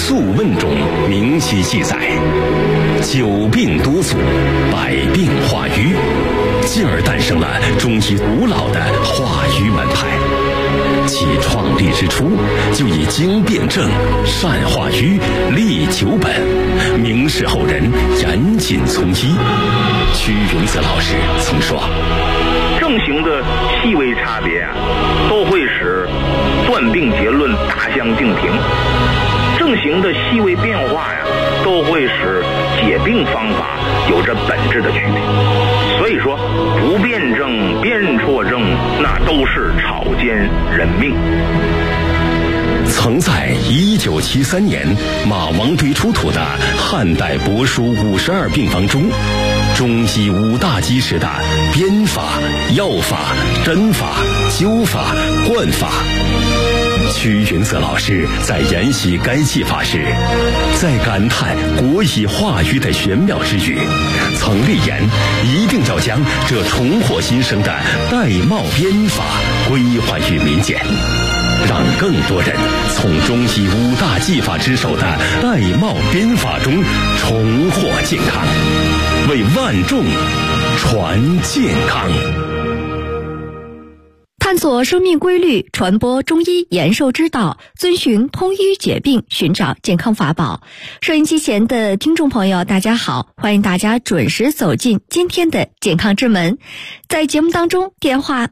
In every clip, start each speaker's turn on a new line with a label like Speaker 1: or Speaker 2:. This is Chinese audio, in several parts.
Speaker 1: 素问》中明晰记载：久病多祖，百病化瘀，进而诞生了中医古老的化瘀门派。其创立之初，就以经辨证、善化瘀、利久本，明世后人严谨从医。屈云泽老师曾说：
Speaker 2: 症型的细微差别啊，都会使断病结论大相径庭；症型的细微变化呀，都会使解病方法有着本质的区别。所以说，不辩证、辨错症，那都是草菅人命。
Speaker 1: 曾在1973年马王堆出土的汉代帛书52病方中，中医5大基石的编法、药法、针法、灸法、灌法。屈云泽老师在研习该技法时，在感叹国医化瘀的玄妙之余，曾立言一定要将这重获新生的玳瑁编法归还于民间，让更多人从中医5大技法之首的玳瑁编法中重获健康，为万众传健康。
Speaker 3: 探索生命规律，传播中医延寿之道，遵循通医解病，寻找健康法宝。收音机前的听众朋友大家好，欢迎大家准时走进今天的健康之门。在节目当中，电话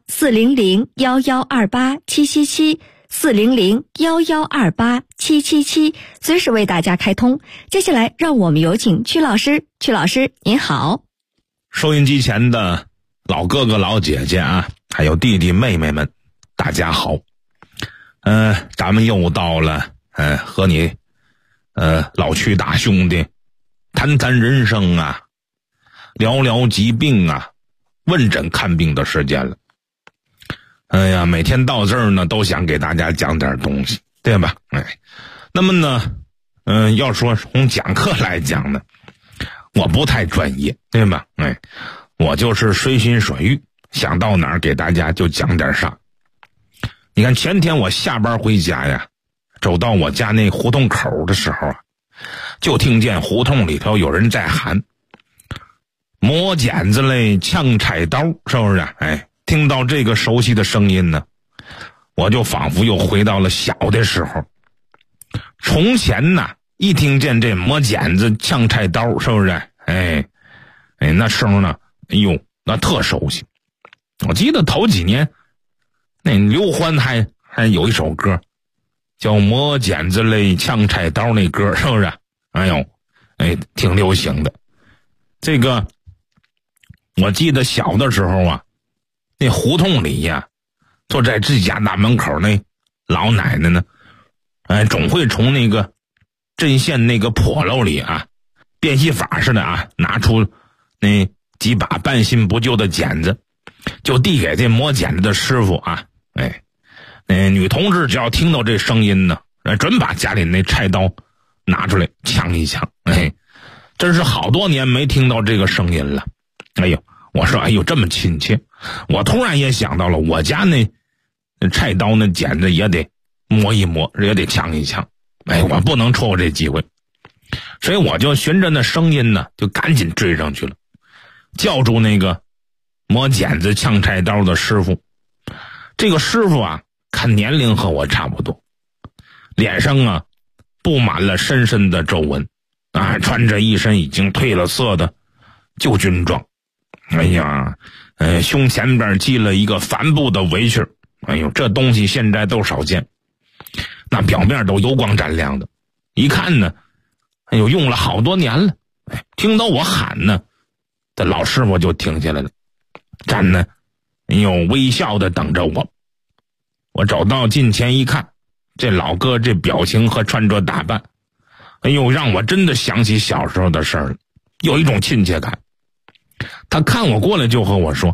Speaker 3: 400-1128-777，400-1128-777，随时为大家开通。接下来让我们有请屈老师。屈老师您好。
Speaker 4: 收音机前的老哥哥老姐姐啊，还有弟弟妹妹们，大家好。咱们又到了和你老屈大兄弟谈谈人生啊，聊聊疾病啊，问诊看病的时间了。哎呀，每天到这儿呢，都想给大家讲点东西，对吧？那么呢，要说从讲课来讲呢，我不太专业，对吧？我就是随心所欲，想到哪儿给大家就讲点啥。你看前天我下班回家呀，走到我家那胡同口的时候啊，就听见胡同里头有人在喊磨剪子嘞，枪柴刀，是不是？听到这个熟悉的声音呢，我就仿佛又回到了小的时候。从前呢，一听见这磨剪子、枪柴刀，是不是？那声呢，哎呦，那特熟悉。我记得头几年，那刘欢还有一首歌，叫《磨剪子嘞，枪柴刀》那歌，是不是？挺流行的。这个，我记得小的时候啊，那胡同里呀，坐在自家大门口那老奶奶呢，总会从那个针线那个笸箩里啊，变戏法似的啊，拿出那几把半新不旧的剪子，就递给这磨剪子的师傅啊。女同志只要听到这声音呢，准把家里那菜刀拿出来呛一呛。真是好多年没听到这个声音了。我说这么亲切，我突然也想到了我家那菜刀那剪子也得磨一磨，也得呛一呛。我不能错过这机会，所以我就循着那声音呢，就赶紧追上去了，叫住那个磨剪子呛菜刀的师傅。这个师傅啊，看年龄和我差不多，脸上啊布满了深深的皱纹啊，穿着一身已经褪了色的旧军装。胸前边系了一个帆布的围裙。这东西现在都少见，那表面都油光闪亮的，一看呢，用了好多年了。听到我喊呢，这老师傅就停下来了，站呢，微笑的等着我。我走到近前一看，这老哥这表情和穿着打扮，让我真的想起小时候的事儿了，有一种亲切感。他看我过来就和我说：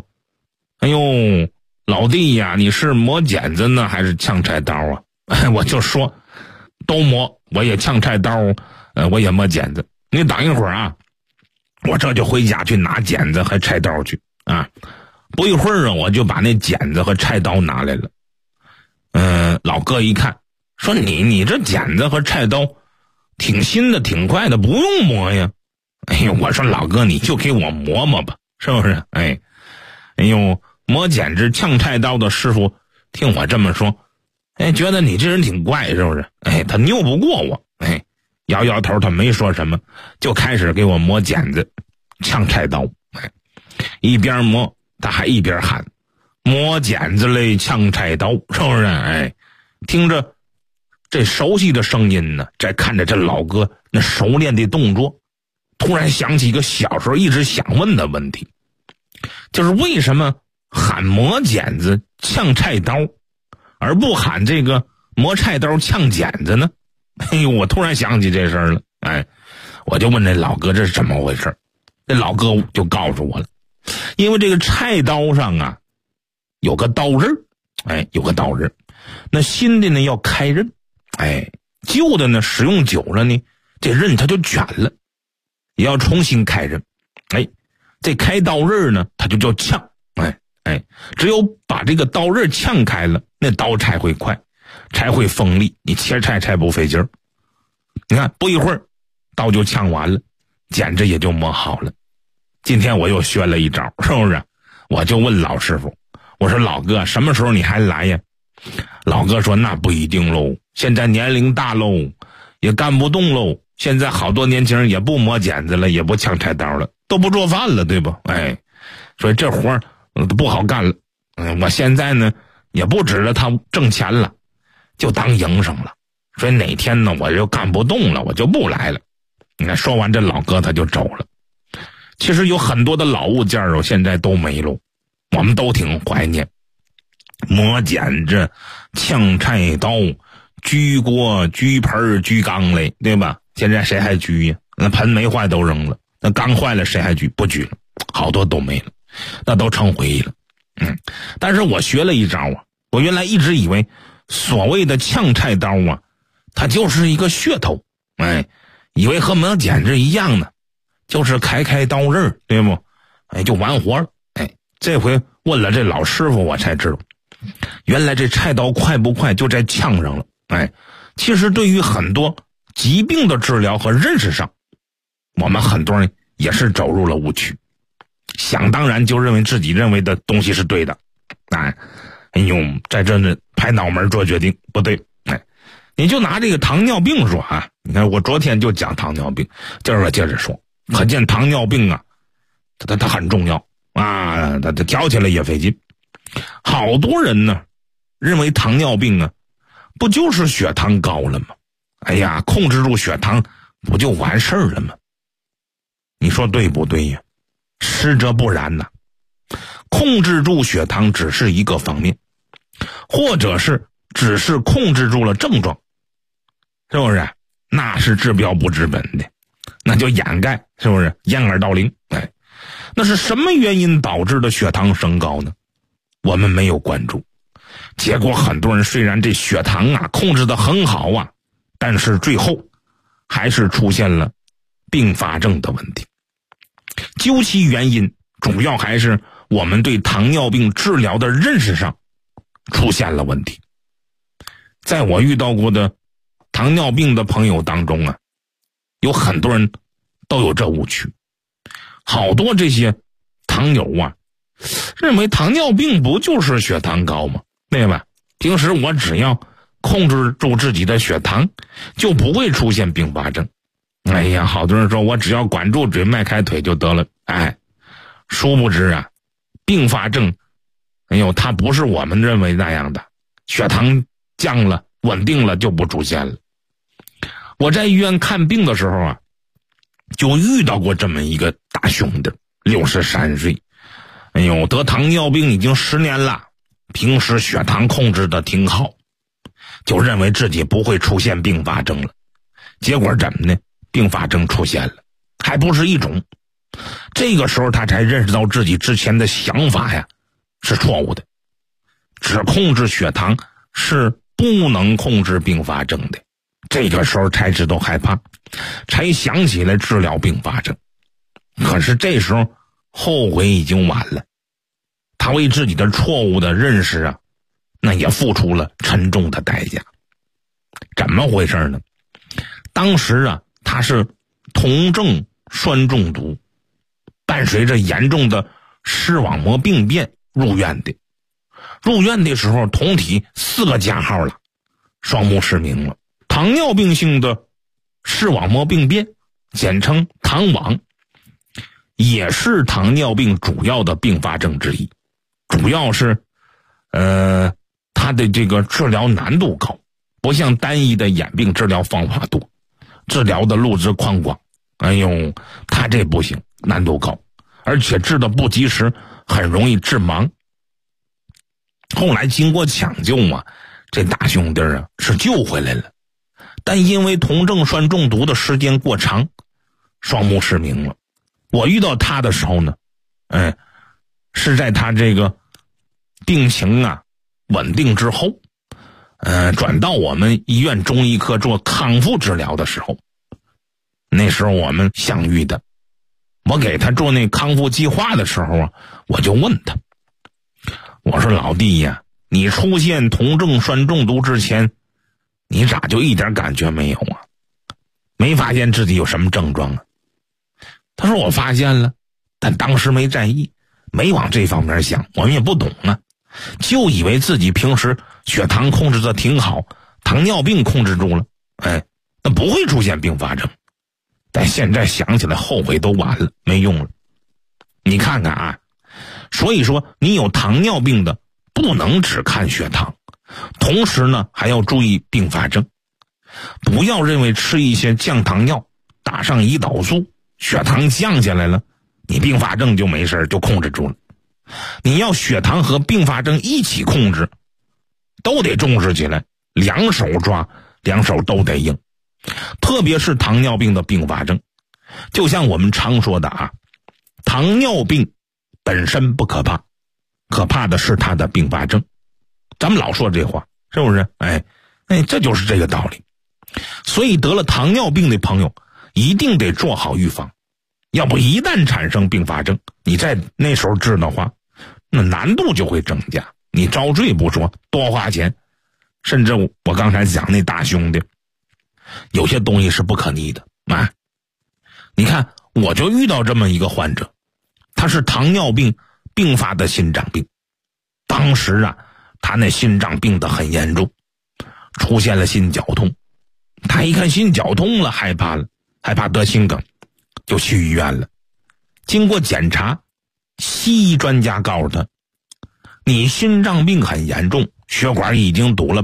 Speaker 4: 老弟呀，你是磨剪子呢还是呛柴刀啊？我就说都磨，我也呛柴刀，我也磨剪子。你等一会儿啊，我这就回家去拿剪子和柴刀去啊。不一会儿啊，我就把那剪子和柴刀拿来了。老哥一看，说你这剪子和柴刀挺新的挺快的，不用磨呀。哎呦，我说老哥你就给我磨磨吧，是不是？哎呦，磨剪子呛菜刀的师傅听我这么说，觉得你这人挺怪，是不是？他拗不过我，摇摇头，他没说什么，就开始给我磨剪子呛菜刀。一边磨他还一边喊，磨剪子嘞呛菜刀，是不是？听着这熟悉的声音呢，再看着这老哥那熟练的动作，突然想起一个小时候一直想问的问题，就是为什么喊磨剪子呛菜刀而不喊这个磨菜刀呛剪子呢？我突然想起这事儿了。我就问这老哥这是怎么回事，这老哥就告诉我了，因为这个菜刀上啊有个刀刃，有个刀刃，那新的呢要开刃，旧的呢使用久了呢这刃它就卷了，也要重新开刃。这开刀刃呢它就叫呛，只有把这个刀刃呛开了，那刀才会快，才会锋利，你切菜才不费劲儿。你看不一会儿刀就呛完了，剪子也就磨好了。今天我又学了一招，是不是？我就问老师傅，我说老哥什么时候你还来呀？老哥说那不一定喽，现在年龄大喽，也干不动喽，现在好多年轻人也不磨剪子了，也不呛菜刀了，都不做饭了，对吧？所以这活不好干了。我现在呢也不指着他挣钱了，就当营生了，所以哪天呢我就干不动了，我就不来了。你看说完这老哥他就走了。其实有很多的老物件我现在都没了，我们都挺怀念。磨剪子呛菜刀焗锅焗盆焗缸嘞，对吧？现在谁还焗呀？那盆没坏都扔了，那缸坏了谁还焗？不焗了，好多都没了，那都成回忆了。但是我学了一招啊，我原来一直以为所谓的呛菜刀啊它就是一个噱头，以为和磨剪子一样的，就是开刀刃，对不？就完活了。这回问了这老师傅我才知道，原来这菜刀快不快就在呛上了。其实对于很多疾病的治疗和认识上，我们很多人也是走入了误区，想当然就认为自己认为的东西是对的。在这呢拍脑门做决定不对。你就拿这个糖尿病说啊，你看我昨天就讲糖尿病，今儿我接着说，可见糖尿病啊它很重要啊，它调起来也费劲。好多人呢认为糖尿病啊不就是血糖高了吗？控制住血糖不就完事儿了吗？你说对不对呀？实则不然呐，控制住血糖只是一个方面，或者是只是控制住了症状，是不是？那是治标不治本的，那就掩盖，是不是？掩耳盗铃。那是什么原因导致的血糖升高呢？我们没有关注，结果很多人虽然这血糖啊控制得很好啊，但是最后还是出现了并发症的问题。究其原因，主要还是我们对糖尿病治疗的认识上出现了问题。在我遇到过的糖尿病的朋友当中啊，有很多人都有这误区。好多这些糖友啊认为糖尿病不就是血糖高吗？对吧？平时我只要控制住自己的血糖就不会出现并发症。好多人说我只要管住嘴迈开腿就得了。殊不知啊，并发症它不是我们认为那样的，血糖降了稳定了就不出现了。我在医院看病的时候啊就遇到过这么一个大兄弟，63岁，得糖尿病已经10年了，平时血糖控制的挺好，就认为自己不会出现并发症了。结果怎么呢？并发症出现了，还不是一种。这个时候他才认识到自己之前的想法呀是错误的，只控制血糖是不能控制并发症的。这个时候才知道害怕，才想起来治疗并发症。可是这时候后悔已经晚了，他为自己的错误的认识啊那也付出了沉重的代价。怎么回事呢？ 当时啊，他是酮症酸中毒，伴随着严重的视网膜病变入院的。入院的时候，酮体4个加号了，双目失明了。糖尿病性的视网膜病变，简称糖网，也是糖尿病主要的并发症之一。主要是它的这个治疗难度高，不像单一的眼病治疗方法多，治疗的路子宽广。它这不行，难度高，而且治的不及时，很容易致盲。后来经过抢救嘛，这大兄弟啊是救回来了，但因为酮症酸中毒的时间过长，双目失明了。我遇到他的时候呢，是在他这个病情啊稳定之后，转到我们医院中医科做康复治疗的时候，那时候我们相遇的。我给他做那康复计划的时候啊，我就问他，我说老弟呀，你出现酮症酸中毒之前，你咋就一点感觉没有啊？没发现自己有什么症状啊？他说我发现了，但当时没在意，没往这方面想，我们也不懂啊，就以为自己平时血糖控制的挺好，糖尿病控制住了，那不会出现并发症。但现在想起来后悔都晚了，没用了。你看看啊，所以说你有糖尿病的不能只看血糖，同时呢还要注意并发症。不要认为吃一些降糖药，打上胰岛素，血糖降下来了，你并发症就没事，就控制住了。你要血糖和并发症一起控制，都得重视起来，两手抓，两手都得硬。特别是糖尿病的并发症，就像我们常说的啊，糖尿病本身不可怕，可怕的是它的并发症。咱们老说这话，是不是？这就是这个道理。所以得了糖尿病的朋友一定得做好预防，要不一旦产生并发症，你在那时候治的话，那难度就会增加，你遭罪不说，多花钱。甚至我刚才讲那大兄弟，有些东西是不可逆的啊！你看，我就遇到这么一个患者，他是糖尿病并发的心脏病。当时啊，他那心脏病得很严重，出现了心绞痛。他一看心绞痛了，害怕了，害怕得心梗，就去医院了。经过检查，西医专家告诉他，你心脏病很严重，血管已经堵了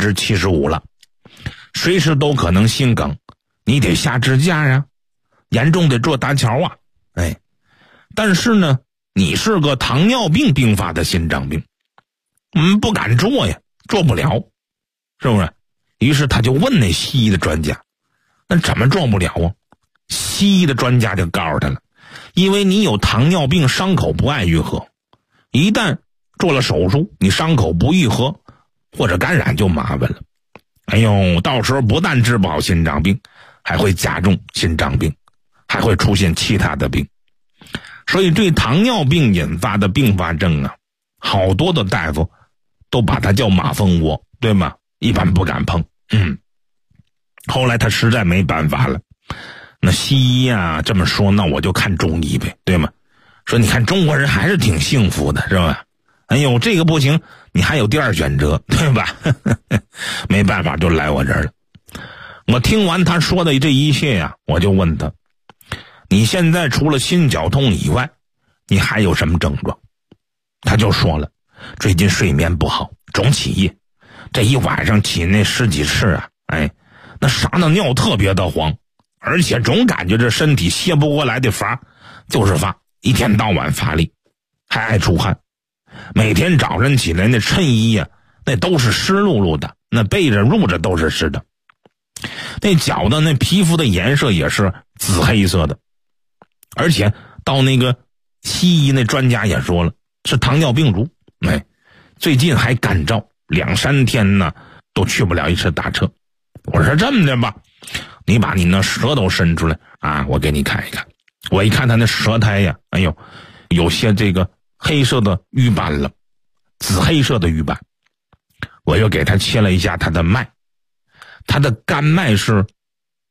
Speaker 4: 75% 了，随时都可能心梗，你得下支架呀，严重得做搭桥啊。但是呢，你是个糖尿病并发的心脏病，不敢做呀，做不了，是不是？于是他就问那西医的专家，那怎么做不了啊？西医的专家就告诉他了，因为你有糖尿病，伤口不爱愈合，一旦做了手术，你伤口不愈合或者感染就麻烦了。到时候不但治不好心脏病，还会加重心脏病，还会出现其他的病。所以对糖尿病引发的并发症啊，好多的大夫都把它叫马蜂窝，对吗？一般不敢碰。后来他实在没办法了，那西医啊这么说，那我就看中医呗，对吗？说你看中国人还是挺幸福的，是吧？这个不行，你还有第二选择，对吧？没办法，就来我这儿了。我听完他说的这一切呀，我就问他，你现在除了心绞痛以外，你还有什么症状？他就说了，最近睡眠不好，总起夜，这一晚上起那10几次啊，那撒那尿特别的黄，而且总感觉这身体歇不过来的乏，就是乏，一天到晚乏力，还爱出汗。每天早晨起来那衬衣呀，那都是湿漉漉的，那被子褥子都是湿的，那脚的那皮肤的颜色也是紫黑色的，而且到那个西医那专家也说了，是糖尿病足。最近还干燥，2、3天呢都去不了一次大车。我说这么的吧，你把你那舌头伸出来啊，我给你看一看。我一看他那舌苔呀，有些这个黑色的瘀斑了，紫黑色的瘀斑。我又给他切了一下他的脉，他的肝脉是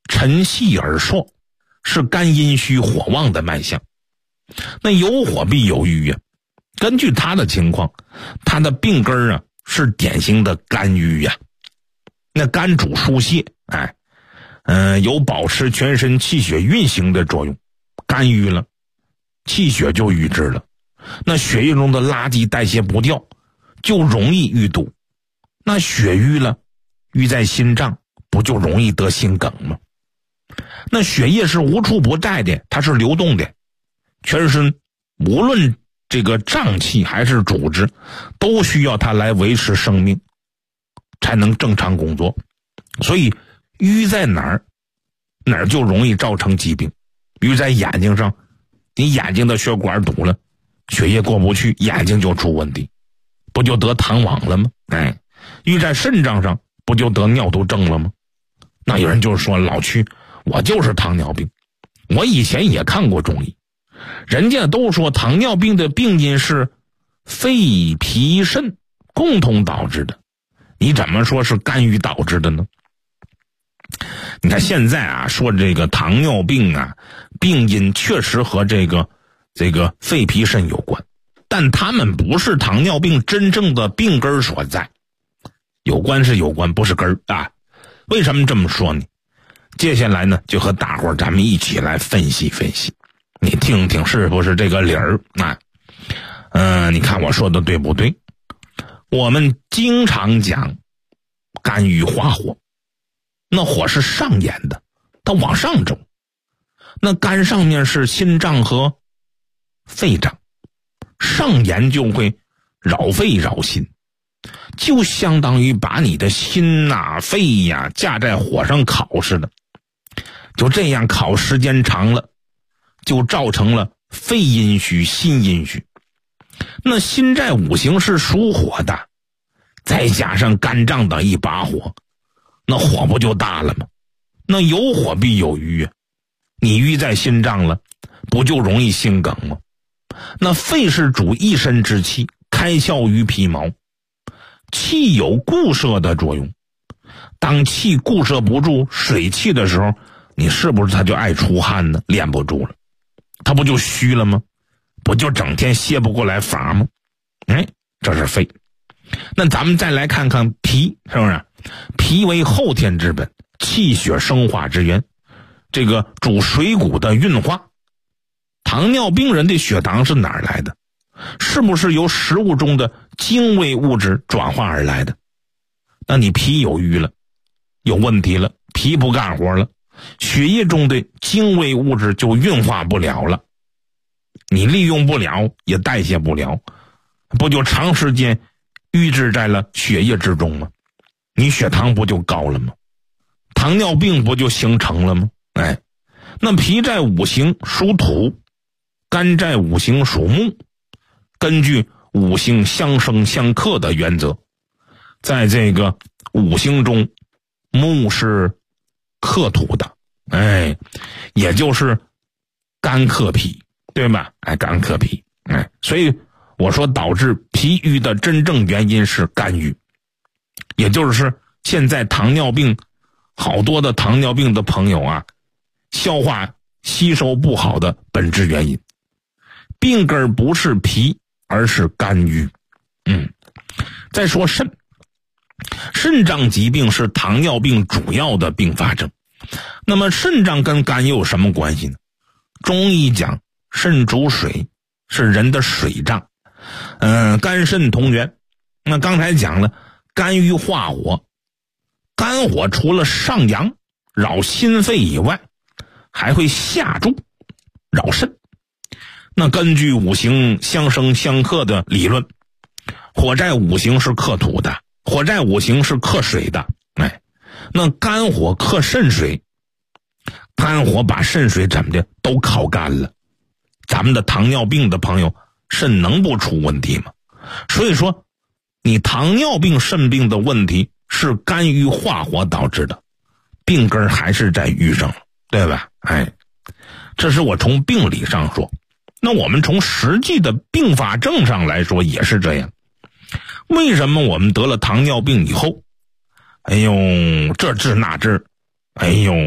Speaker 4: 沉细而硕，是肝阴虚火旺的脉象。那有火必有瘀呀，根据他的情况，他的病根啊是典型的肝郁呀。那肝主疏泄，有保持全身气血运行的作用。肝郁了，气血就瘀滞了，那血液中的垃圾代谢不掉，就容易淤堵。那血瘀了，瘀在心脏，不就容易得心梗吗？那血液是无处不在的，它是流动的，全身无论这个脏器还是组织，都需要它来维持生命，才能正常工作。所以瘀在哪儿，哪儿就容易造成疾病。瘀在眼睛上，你眼睛的血管堵了，血液过不去，眼睛就出问题，不就得糖网了吗？瘀在肾脏上，不就得尿毒症了吗？那有人就说，老区，我就是糖尿病，我以前也看过中医，人家都说糖尿病的病因是肺脾肾共同导致的，你怎么说是肝郁导致的呢？你看现在啊，说这个糖尿病啊，病因确实和这个肺脾肾有关，但他们不是糖尿病真正的病根所在。有关是有关，不是根儿啊。为什么这么说呢？接下来呢，就和大伙儿咱们一起来分析分析，你听听是不是这个理儿啊？你看我说的对不对？我们经常讲肝郁化火，那火是上炎的，它往上走。那肝上面是心脏和肺脏，上炎就会扰肺扰心，就相当于把你的心肺架在火上烤似的。就这样烤时间长了，就造成了肺阴虚、心阴虚。那心在五行是属火的，再加上肝脏的一把火，那火不就大了吗？那有火必有瘀啊，你瘀在心脏了，不就容易心梗吗？那肺是主一身之气，开窍于皮毛，气有固摄的作用。当气固摄不住水气的时候，你是不是它就爱出汗呢？练不住了，它不就虚了吗？不就整天歇不过来法吗？这是肺。那咱们再来看看脾，是不是？脾为后天之本，气血生化之源，这个主水谷的运化。糖尿病人的血糖是哪儿来的？是不是由食物中的精微物质转化而来的？那你脾有瘀了，有问题了，脾不干活了，血液中的精微物质就运化不了了，你利用不了，也代谢不了，不就长时间瘀滞在了血液之中吗？你血糖不就高了吗？糖尿病不就形成了吗？那脾在五行属土，肝在五行属木，根据五行相生相克的原则，在这个五行中，木是克土的，也就是肝克脾，对吧？肝克脾，所以我说导致脾郁的真正原因是肝郁，也就是现在糖尿病好多的糖尿病的朋友啊，消化吸收不好的本质原因，病根不是脾，而是肝郁。再说肾，肾脏疾病是糖尿病主要的并发症。那么肾脏跟肝又有什么关系呢？中医讲肾主水，是人的水脏，肝肾同源。那刚才讲了肝郁化火，肝火除了上阳扰心肺以外，还会下注扰肾。那根据五行相生相克的理论，火在五行是克土的，火在五行是克水的。那肝火克肾水，肝火把肾水怎么的都烤干了，咱们的糖尿病的朋友肾能不出问题吗？所以说你糖尿病肾病的问题是肝郁化火导致的，病根还是在郁上了，对吧？这是我从病理上说。那我们从实际的并发症上来说也是这样。为什么我们得了糖尿病以后，这治那治，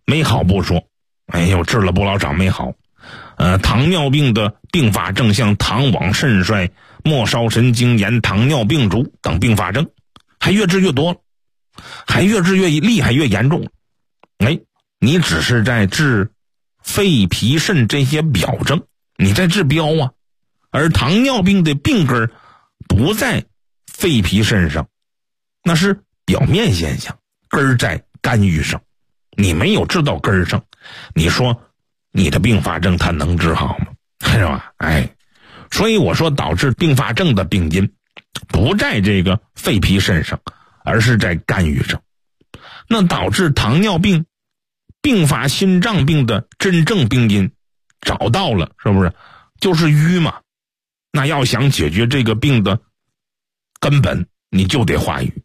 Speaker 4: 没好不说，哎呦，治了不老少没好。糖尿病的并发症像糖网肾衰、末梢神经炎、糖尿病足等并发症，还越治越多了，还越治越厉害，越严重了。你只是在治肺脾肾这些表症，你在治标啊，而糖尿病的病根不在肺脾肾上，那是表面现象，根在肝郁上，你没有治到根上，你说你的并发症它能治好吗？是吧？所以我说导致并发症的病因不在这个肺脾肾上，而是在肝郁上。那导致糖尿病并发心脏病的真正病因找到了，是不是就是瘀嘛？那要想解决这个病的根本，你就得化瘀。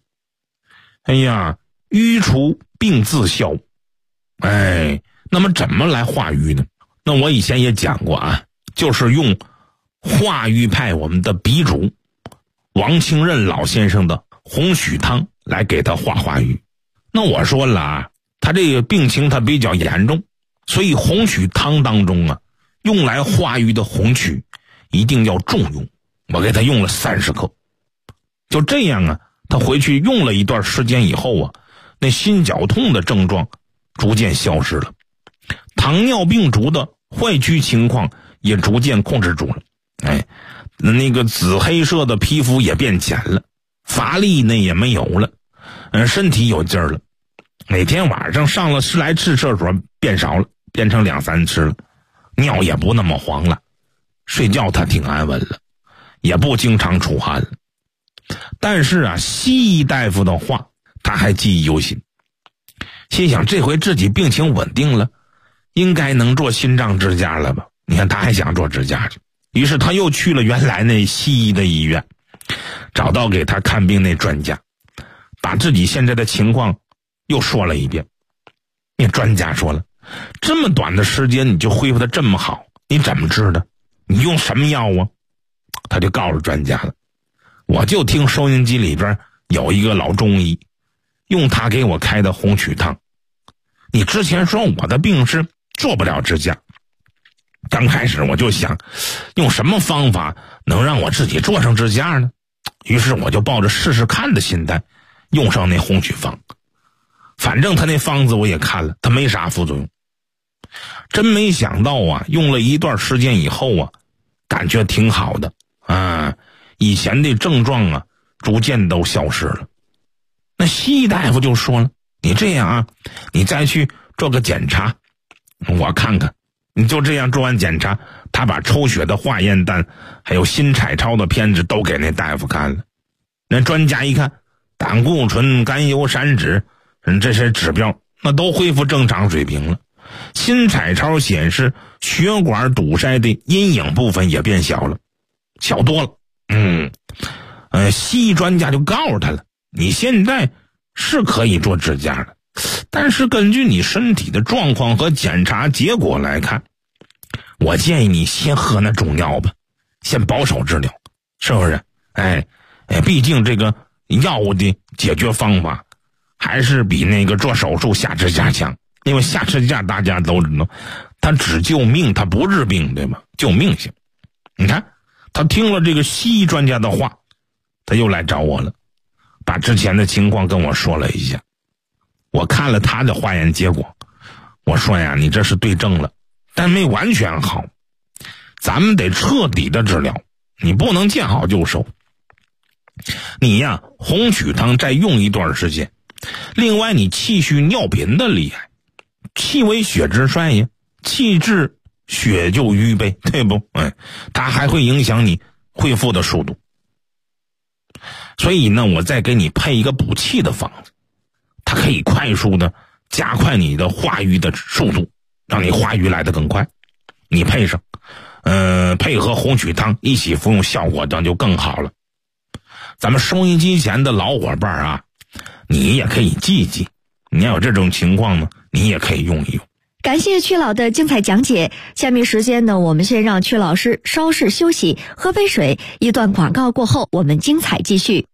Speaker 4: 瘀除病自消。那么怎么来化瘀呢？那我以前也讲过啊，就是用化瘀派我们的鼻祖王清任老先生的红曲汤来给他化瘀。那我说了啊，他这个病情他比较严重，所以红曲汤当中啊，用来化瘀的红曲一定要重用，我给他用了30克。就这样啊，他回去用了一段时间以后啊，那心绞痛的症状逐渐消失了，糖尿病足的坏疽情况也逐渐控制住了。那个紫黑色的皮肤也变浅了，乏力呢也没有了，身体有劲儿了。每天晚上上了10来次厕所变少了，变成2、3次了，尿也不那么黄了，睡觉他挺安稳了，也不经常出汗了。但是啊，西医大夫的话他还记忆犹新，心想这回自己病情稳定了，应该能做心脏支架了吧？你看他还想做支架去，于是他又去了原来那西医的医院，找到给他看病那专家，把自己现在的情况又说了一遍。那专家说了，这么短的时间你就恢复得这么好，你怎么治的？你用什么药啊？他就告诉专家了，我就听收音机里边有一个老中医，用他给我开的红曲汤。你之前说我的病是做不了支架，刚开始我就想用什么方法能让我自己做上支架呢？于是我就抱着试试看的心态用上那红曲方。反正他那方子我也看了，他没啥副作用。真没想到啊，用了一段时间以后啊，感觉挺好的啊，以前的症状啊逐渐都消失了。那西医大夫就说了，你这样啊，你再去做个检查我看看。你就这样做完检查，他把抽血的化验单还有心彩超的片子都给那大夫看了。那专家一看，胆固醇、甘油三酯这些指标那都恢复正常水平了。心彩超显示血管堵塞的阴影部分也变小了，小多了。西医专家就告诉他了，你现在是可以做支架的，但是根据你身体的状况和检查结果来看，我建议你先喝那中药吧，先保守治疗，是不是？毕竟这个药物的解决方法还是比那个做手术下支架强。因为下支架大家都知道，它只救命，它不治病，对吗？救命性。你看他听了这个西医专家的话，他又来找我了，把之前的情况跟我说了一下。我看了他的化验结果，我说呀，你这是对症了，但没完全好，咱们得彻底的治疗，你不能见好就收。你呀，红曲汤再用一段时间，另外你气虚尿频的厉害，气为血之衰呀，气滞血就瘀呗，对不？它还会影响你恢复的速度。所以呢，我再给你配一个补气的方子，它可以快速的加快你的化瘀的速度，让你化瘀来得更快。你配上配合红曲汤一起服用，效果当就更好了。咱们收音机前的老伙伴啊，你也可以记一记，你要有这种情况呢，你也可以用一用。
Speaker 3: 感谢曲老的精彩讲解，下面时间呢，我们先让曲老师稍事休息，喝杯水。一段广告过后，我们精彩继续。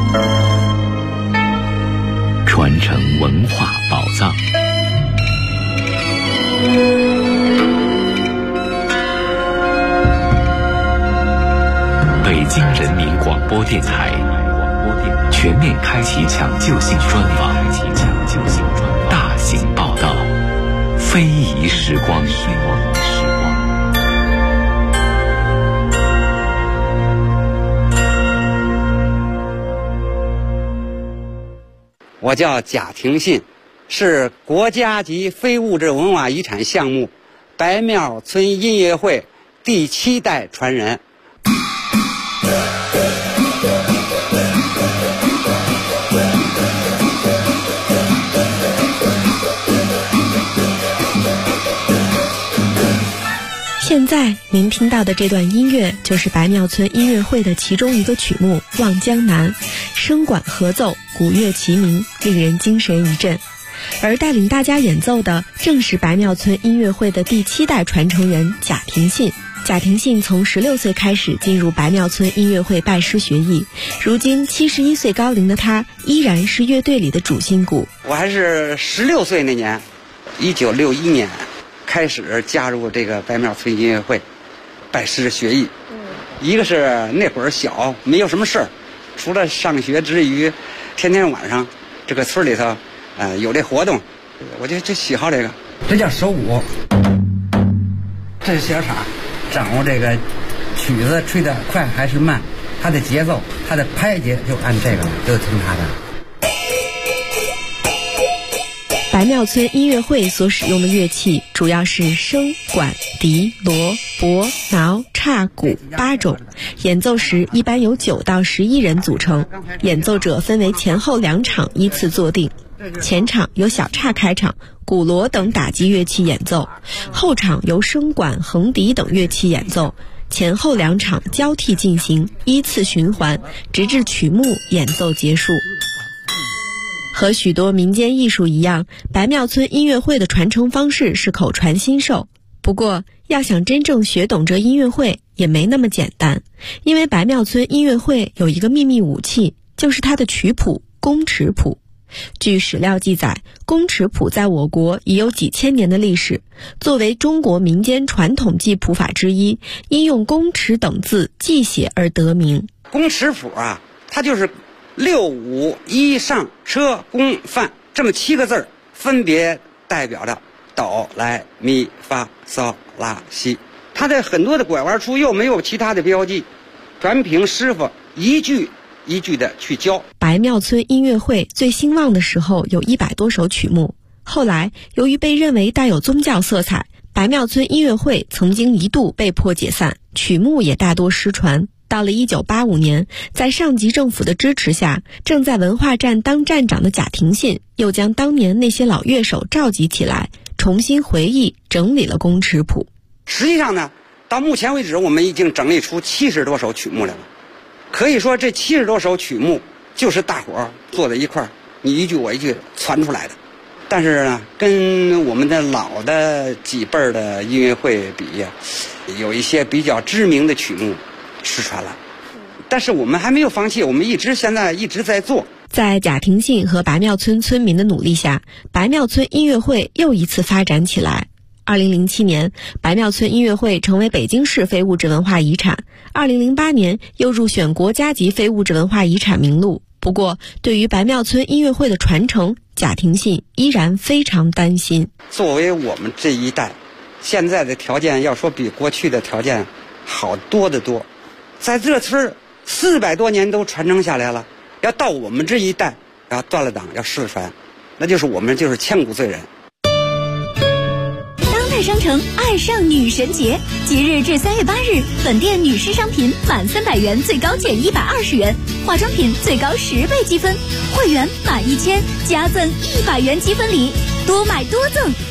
Speaker 5: 传承文化宝藏。北京人民广播电台全面开启抢救性专访，大型报道，非遗时光。
Speaker 6: 我叫贾廷信，是国家级非物质文化遗产项目白庙村音乐会第7代传人。
Speaker 7: 现在您听到的这段音乐就是白庙村音乐会的其中一个曲目《望江南》，声管合奏，鼓乐齐鸣，令人精神一振。而带领大家演奏的正是白庙村音乐会的第7代传承人贾廷信。贾廷信从16岁开始进入白庙村音乐会拜师学艺，如今71岁高龄的他依然是乐队里的主心骨。
Speaker 6: 我还是16岁那年，1961年开始加入这个白庙村音乐会，拜师学艺。一个是那会儿小，没有什么事儿，除了上学之余，天天晚上这个村里头，有这活动，我就喜好这个。这叫手鼓，这是小场，掌握这个曲子吹得快还是慢，它的节奏，它的拍节就按这个了，都听它的。
Speaker 7: 白庙村音乐会所使用的乐器主要是笙、管、笛、锣、钹、挠、叉、鼓8种，演奏时一般由9到11人组成，演奏者分为前后2场依次坐定。前场由小叉开场，鼓锣等打击乐器演奏，后场由笙管、横笛等乐器演奏，前后2场交替进行，依次循环，直至曲目演奏结束。和许多民间艺术一样，白庙村音乐会的传承方式是口传心授。不过，要想真正学懂这音乐会也没那么简单，因为白庙村音乐会有一个秘密武器，就是它的曲谱宫尺谱。据史料记载，宫尺谱在我国已有几千年的历史，作为中国民间传统记谱法之一，因用宫尺等字记写而得名。
Speaker 6: 宫尺谱啊，它就是6、5、1上车宫范这么7个字，分别代表着哆来咪发嗦拉西。它的很多的拐弯处又没有其他的标记，全凭师傅一句一句的去教。
Speaker 7: 白庙村音乐会最兴旺的时候有100多首曲目，后来由于被认为带有宗教色彩，白庙村音乐会曾经一度被迫解散，曲目也大多失传。到了1985年，在上级政府的支持下，正在文化站当站长的贾廷信又将当年那些老乐手召集起来，重新回忆整理了宫尺谱。
Speaker 6: 实际上呢，到目前为止我们已经整理出70多首曲目来了。可以说这70多首曲目就是大伙儿坐在一块儿，你一句我一句传出来的。但是呢，跟我们的老的几辈儿的音乐会比呀，有一些比较知名的曲目失传了，但是我们还没有放弃，我们现在一直在做。
Speaker 7: 在贾廷信和白庙村村民的努力下，白庙村音乐会又一次发展起来。2007年，白庙村音乐会成为北京市非物质文化遗产，2008年又入选国家级非物质文化遗产名录。不过，对于白庙村音乐会的传承，贾廷信依然非常担心。
Speaker 6: 作为我们这一代，现在的条件要说比过去的条件好多得多。在这村400多年都传承下来了，要到我们这一代要断了档要失传，那就是我们就是千古罪人。
Speaker 3: 当代商城爱上女神节，即日至3月8日，本店女士商品满300元最高减120元，化妆品最高10倍积分，会员满1000加赠100元积分礼，多买多赠，